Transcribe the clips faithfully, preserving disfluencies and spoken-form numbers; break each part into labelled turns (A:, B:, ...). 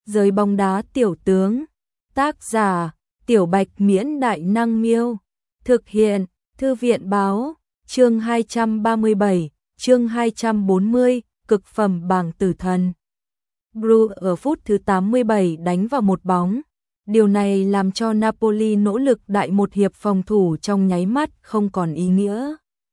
A: Giới bóng đá tiểu tướng. Tác giả: Tiểu Bạch Miễn Đại Năng Miêu. Thực hiện: Thư viện Báo. Chương hai trăm ba mươi bảy, chương hai trăm bốn mươi, cực phẩm bảng tử thần. Bru ở phút thứ tám mươi bảy đánh vào một bóng. Điều này làm cho Napoli nỗ lực đại một hiệp phòng thủ trong nháy mắt không còn ý nghĩa.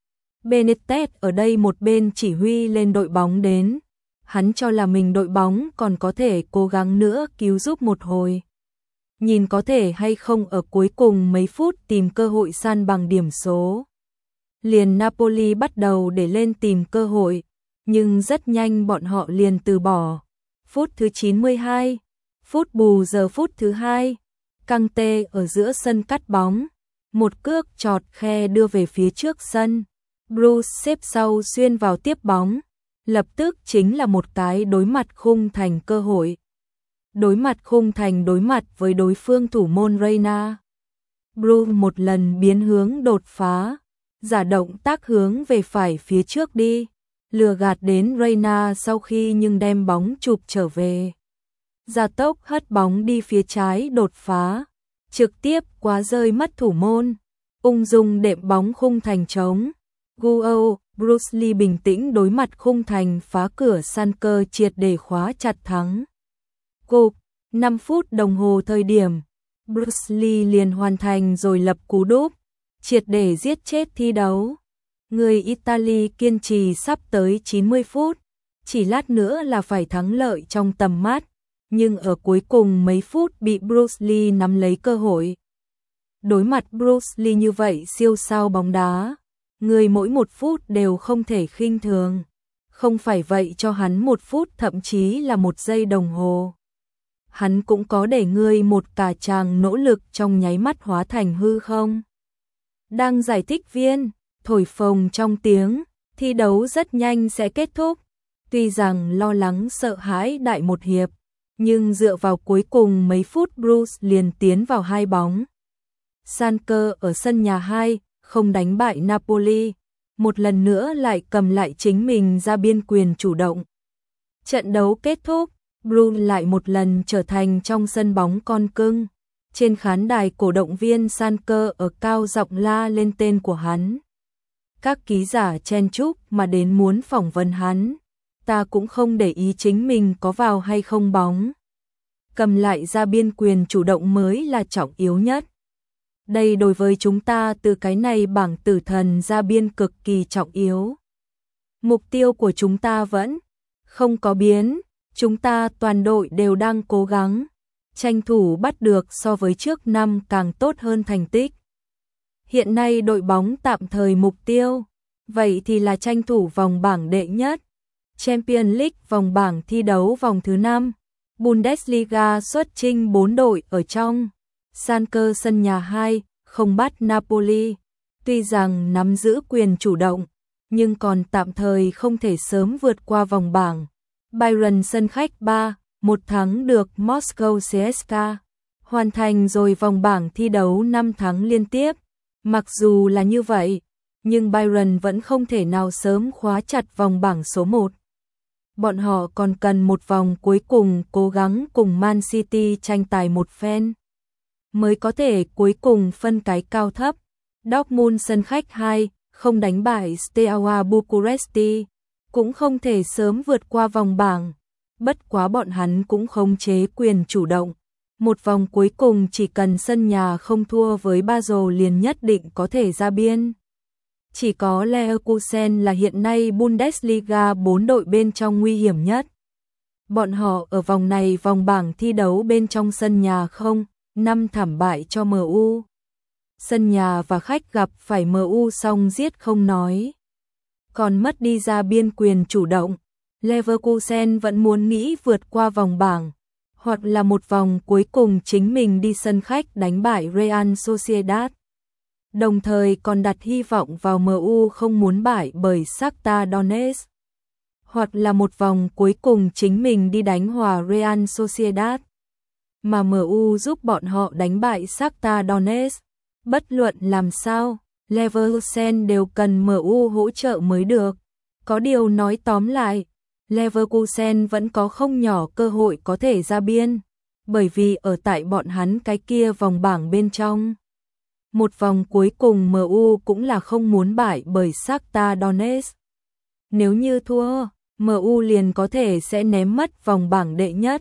A: Benitez ở đây một bên chỉ huy lên đội bóng đến. Hắn cho là mình đội bóng còn có thể cố gắng nữa cứu giúp một hồi. Nhìn có thể hay không ở cuối cùng mấy phút tìm cơ hội san bằng điểm số. Liền Napoli bắt đầu để lên tìm cơ hội, nhưng rất nhanh bọn họ liền từ bỏ. Phút thứ chín mươi hai, phút bù giờ phút thứ hai, Căng Tê ở giữa sân cắt bóng, một cước chọt khe đưa về phía trước sân. Bruce xếp sau xuyên vào tiếp bóng, lập tức chính là một cái đối mặt khung thành cơ hội. Đối mặt khung thành đối mặt với đối phương thủ môn Reina. Bruce một lần biến hướng đột phá, giả động tác hướng về phải phía trước đi, lừa gạt đến Reina sau khi nhưng đem bóng chụp trở về. Gia tốc hất bóng đi phía trái đột phá, trực tiếp quá rơi mất thủ môn, ung dung đệm bóng khung thành trống. Guo, Bruce Lee bình tĩnh đối mặt khung thành phá cửa san cơ triệt để khóa chặt thắng. Cục, năm phút đồng hồ thời điểm, Bruce Lee liền hoàn thành rồi lập cú đúp, triệt để giết chết thi đấu. Người Italy kiên trì sắp tới chín mươi phút, chỉ lát nữa là phải thắng lợi trong tầm mắt, nhưng ở cuối cùng mấy phút bị Bruce Lee nắm lấy cơ hội. Đối mặt Bruce Lee như vậy siêu sao bóng đá, người mỗi một phút đều không thể khinh thường. Không phải vậy cho hắn một phút thậm chí là một giây đồng hồ. Hắn cũng có để ngươi một cả chàng nỗ lực trong nháy mắt hóa thành hư không. Đang giải thích viên, thổi phồng trong tiếng, thi đấu rất nhanh sẽ kết thúc. Tuy rằng lo lắng sợ hãi đại một hiệp, nhưng dựa vào cuối cùng mấy phút Bruce liền tiến vào hai bóng. San cơ ở sân nhà hai, không đánh bại Napoli, một lần nữa lại cầm lại chính mình ra biên quyền chủ động. Trận đấu kết thúc, Bruce lại một lần trở thành trong sân bóng con cưng. Trên khán đài cổ động viên San cơ ở cao giọng la lên tên của hắn. Các ký giả chen chúc mà đến muốn phỏng vấn hắn. Ta cũng không để ý chính mình có vào hay không bóng. Cầm lại ra biên quyền chủ động mới là trọng yếu nhất. Đây đối với chúng ta từ cái này bảng tử thần ra biên cực kỳ trọng yếu. Mục tiêu của chúng ta vẫn không có biến. Chúng ta toàn đội đều đang cố gắng tranh thủ bắt được so với trước năm càng tốt hơn thành tích. Hiện nay đội bóng tạm thời mục tiêu, vậy thì là tranh thủ vòng bảng đệ nhất. Champions League vòng bảng thi đấu vòng thứ năm. Bundesliga xuất chinh bốn đội ở trong. San cơ sân nhà hai, không bắt Napoli. Tuy rằng nắm giữ quyền chủ động, nhưng còn tạm thời không thể sớm vượt qua vòng bảng. Bayern sân khách ba, một thắng được Moscow xê ét ca. Hoàn thành rồi vòng bảng thi đấu năm thắng liên tiếp. Mặc dù là như vậy, nhưng Bayern vẫn không thể nào sớm khóa chặt vòng bảng số một. Bọn họ còn cần một vòng cuối cùng cố gắng cùng Man City tranh tài một phen, mới có thể cuối cùng phân cái cao thấp. Dortmund sân khách hai, không đánh bại Steaua Bucuresti, cũng không thể sớm vượt qua vòng bảng. Bất quá bọn hắn cũng khống chế quyền chủ động. Một vòng cuối cùng chỉ cần sân nhà không thua với Basel liền nhất định có thể ra biên. Chỉ có Leverkusen là hiện nay Bundesliga bốn đội bên trong nguy hiểm nhất. Bọn họ ở vòng này vòng bảng thi đấu bên trong sân nhà không, năm thảm bại cho em u. Sân nhà và khách gặp phải em u xong giết không nói, còn mất đi ra biên quyền chủ động. Leverkusen vẫn muốn nghĩ vượt qua vòng bảng, hoặc là một vòng cuối cùng chính mình đi sân khách đánh bại Real Sociedad. Đồng thời còn đặt hy vọng vào em u không muốn bại bởi Shakhtar Donetsk, hoặc là một vòng cuối cùng chính mình đi đánh hòa Real Sociedad, mà em u giúp bọn họ đánh bại Shakhtar Donetsk. Bất luận làm sao, Leverkusen đều cần em u hỗ trợ mới được. Có điều nói tóm lại, Leverkusen vẫn có không nhỏ cơ hội có thể ra biên. bởi vì ở tại bọn hắn cái kia vòng bảng bên trong. Một vòng cuối cùng em u cũng là không muốn bại bởi Shakhtar Donetsk. Nếu như thua, em u liền có thể sẽ ném mất vòng bảng đệ nhất.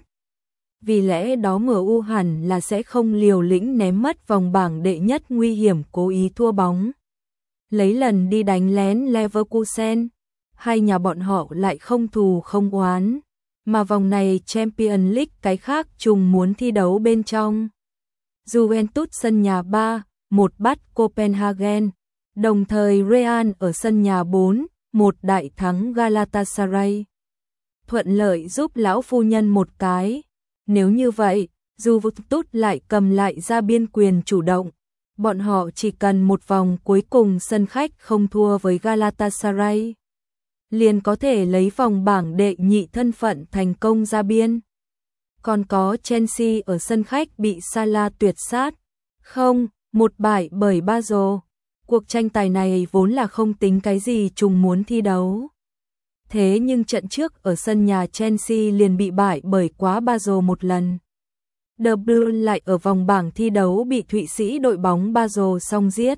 A: Vì lẽ đó em u hẳn là sẽ không liều lĩnh ném mất vòng bảng đệ nhất nguy hiểm cố ý thua bóng. Lấy lần đi đánh lén Leverkusen, hai nhà bọn họ lại không thù không oán, mà vòng này Champions League cái khác trùng muốn thi đấu bên trong. Juventus sân nhà ba một bắt Copenhagen, đồng thời Real ở sân nhà bốn một đại thắng Galatasaray. Thuận lợi giúp lão phu nhân một cái. Nếu như vậy, Juventus lại cầm lại ra biên quyền chủ động. Bọn họ chỉ cần một vòng cuối cùng sân khách không thua với Galatasaray, liền có thể lấy vòng bảng đệ nhị thân phận thành công ra biên. Còn có Chelsea ở sân khách bị Salah tuyệt sát. Không, một bại bởi Basel. Cuộc tranh tài này vốn là không tính cái gì trùng muốn thi đấu. Thế nhưng trận trước ở sân nhà Chelsea liền bị bại bởi quá Basel một lần. De Bruyne lại ở vòng bảng thi đấu bị Thụy Sĩ đội bóng Basel song giết.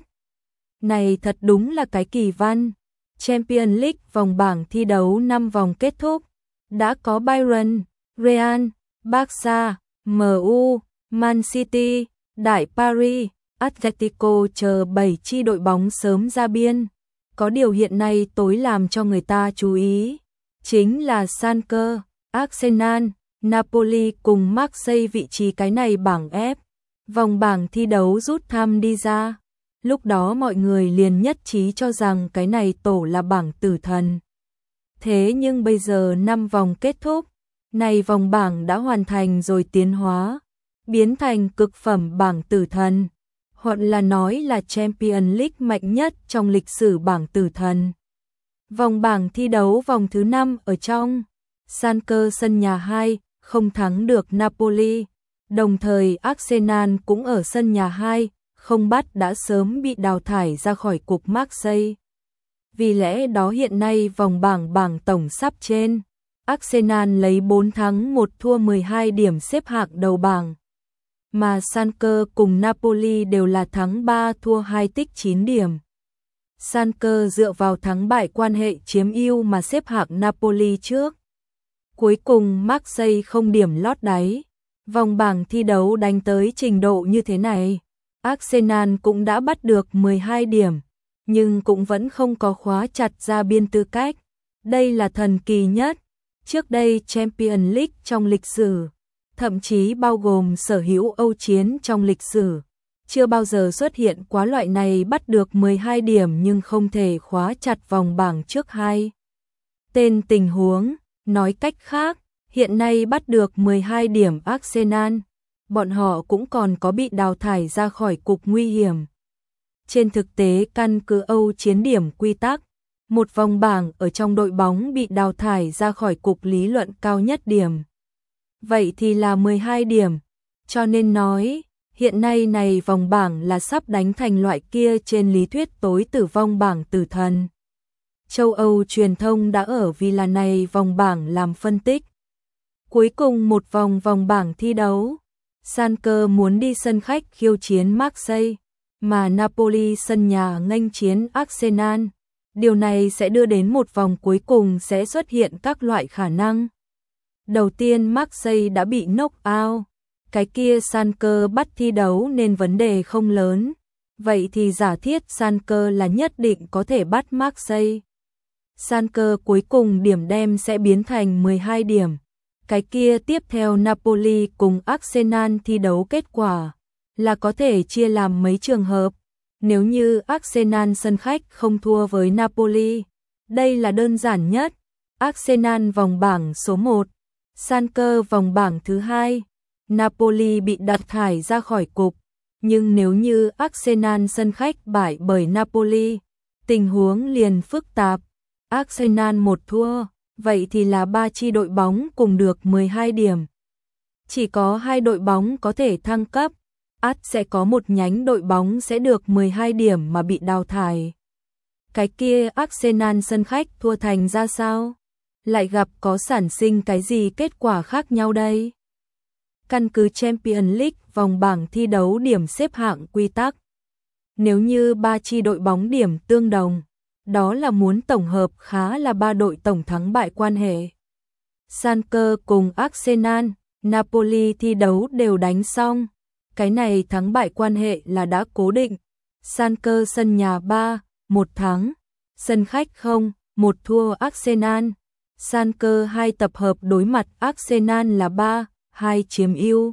A: Này thật đúng là cái kỳ văn. Champions League vòng bảng thi đấu năm vòng kết thúc. Đã có Bayern, Real, Barca, em u, Man City, Đại Paris, Atletico chờ bảy chi đội bóng sớm ra biên. Có điều hiện nay tối làm cho người ta chú ý, chính là Schalke, Arsenal, Napoli cùng Marseille vị trí cái này bảng F. Vòng bảng thi đấu rút thăm đi ra. Lúc đó mọi người liền nhất trí cho rằng cái này tổ là bảng tử thần. Thế nhưng bây giờ năm vòng kết thúc, này vòng bảng đã hoàn thành rồi tiến hóa, biến thành cực phẩm bảng tử thần, hoặc là nói là Champions League mạnh nhất trong lịch sử bảng tử thần. Vòng bảng thi đấu vòng thứ năm ở trong, Schalke sân nhà hai, không thắng được Napoli, đồng thời Arsenal cũng ở sân nhà hai, không bắt đã sớm bị đào thải ra khỏi cục Marseille. Vì lẽ đó hiện nay vòng bảng bảng tổng sắp trên, Arsenal lấy bốn thắng một thua mười hai điểm xếp hạng đầu bảng, mà Schalke cùng Napoli đều là thắng ba thua hai tích chín điểm. Schalke dựa vào thắng bại quan hệ chiếm ưu mà xếp hạng Napoli trước. Cuối cùng Marseille không điểm lót đáy. Vòng bảng thi đấu đánh tới trình độ như thế này, Arsenal cũng đã bắt được mười hai điểm, nhưng cũng vẫn không có khóa chặt ra biên tư cách. Đây là thần kỳ nhất. Trước đây Champions League trong lịch sử, thậm chí bao gồm sở hữu Âu chiến trong lịch sử, chưa bao giờ xuất hiện quá loại này bắt được mười hai điểm nhưng không thể khóa chặt vòng bảng trước hai. Tên tình huống, nói cách khác, hiện nay bắt được mười hai điểm Arsenal, bọn họ cũng còn có bị đào thải ra khỏi cục nguy hiểm. Trên thực tế căn cứ Âu chiến điểm quy tắc, một vòng bảng ở trong đội bóng bị đào thải ra khỏi cục lý luận cao nhất điểm. Vậy thì là mười hai điểm, cho nên nói, hiện nay này vòng bảng là sắp đánh thành loại kia trên lý thuyết tối tử vong bảng tử thần. Châu Âu truyền thông đã ở vì là này vòng bảng làm phân tích. Cuối cùng một vòng vòng bảng thi đấu, Schalke muốn đi sân khách khiêu chiến Marseille, mà Napoli sân nhà nghênh chiến Arsenal. Điều này sẽ đưa đến một vòng cuối cùng sẽ xuất hiện các loại khả năng. Đầu tiên Marseille đã bị knock out, cái kia Schalke bắt thi đấu nên vấn đề không lớn. Vậy thì giả thiết Schalke là nhất định có thể bắt Marseille. Schalke cuối cùng điểm đem sẽ biến thành mười hai điểm. Cái kia tiếp theo Napoli cùng Arsenal thi đấu kết quả là có thể chia làm mấy trường hợp. Nếu như Arsenal sân khách không thua với Napoli, đây là đơn giản nhất. Arsenal vòng bảng số một, Schalke vòng bảng thứ hai, Napoli bị đào thải ra khỏi cục. Nhưng nếu như Arsenal sân khách bại bởi Napoli, tình huống liền phức tạp. Arsenal một thua, vậy thì là ba chi đội bóng cùng được mười hai điểm. Chỉ có hai đội bóng có thể thăng cấp, ắt sẽ có một nhánh đội bóng sẽ được mười hai điểm mà bị đào thải. Cái kia Arsenal sân khách thua thành ra sao? Lại gặp có sản sinh cái gì kết quả khác nhau đây? Căn cứ Champions League vòng bảng thi đấu điểm xếp hạng quy tắc. Nếu như ba chi đội bóng điểm tương đồng, đó là muốn tổng hợp khá là ba đội tổng thắng bại quan hệ. Schalke cùng Arsenal, Napoli thi đấu đều đánh xong. Cái này thắng bại quan hệ là đã cố định. Schalke sân nhà ba, một thắng. Sân khách không, một thua Arsenal. Schalke hai tập hợp đối mặt Arsenal là ba, hai chiếm ưu.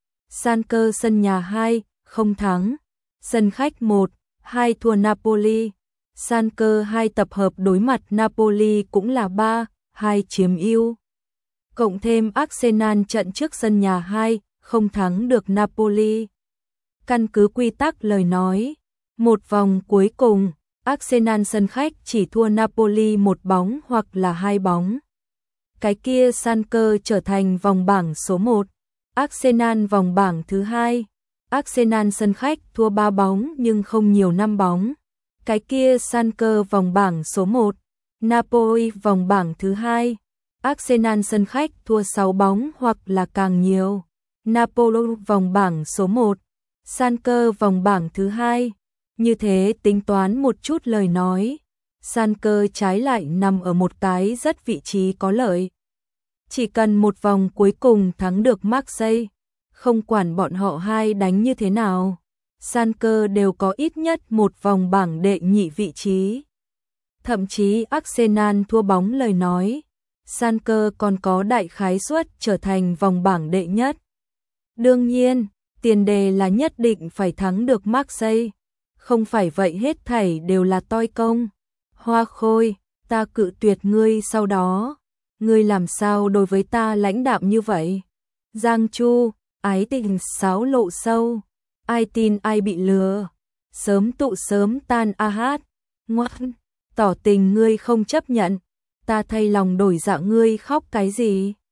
A: Schalke sân nhà hai, không thắng. Sân khách một, hai thua Napoli. Schalke hai tập hợp đối mặt Napoli cũng là ba, hai chiếm ưu. Cộng thêm Arsenal trận trước sân nhà hai, không thắng được Napoli. Căn cứ quy tắc lời nói, một vòng cuối cùng, Arsenal sân khách chỉ thua Napoli một bóng hoặc là hai bóng. Cái kia Schalke trở thành vòng bảng số một, Arsenal vòng bảng thứ hai. Arsenal sân khách thua ba bóng nhưng không nhiều năm bóng. Cái kia Schalke vòng bảng số một, Napoli vòng bảng thứ hai. Arsenal sân khách thua sáu bóng hoặc là càng nhiều. Napoli vòng bảng số một, Schalke vòng bảng thứ hai. Như thế tính toán một chút lời nói, Schalke trái lại nằm ở một cái rất vị trí có lợi. Chỉ cần một vòng cuối cùng thắng được Marseille, không quản bọn họ hai đánh như thế nào, Schalke đều có ít nhất một vòng bảng đệ nhị vị trí. Thậm chí Arsenal thua bóng lời nói, Schalke còn có đại khái suất trở thành vòng bảng đệ nhất. Đương nhiên, tiền đề là nhất định phải thắng được Marseille, không phải vậy hết thảy đều là toi công. Hoa Khôi, ta cự tuyệt ngươi sau đó, ngươi làm sao đối với ta lãnh đạm như vậy? Giang Chu, ái tình sáo lộ sâu, ai tin ai bị lừa, sớm tụ sớm tan a hát, ngoan, tỏ tình ngươi không chấp nhận, ta thay lòng đổi dạ ngươi khóc cái gì?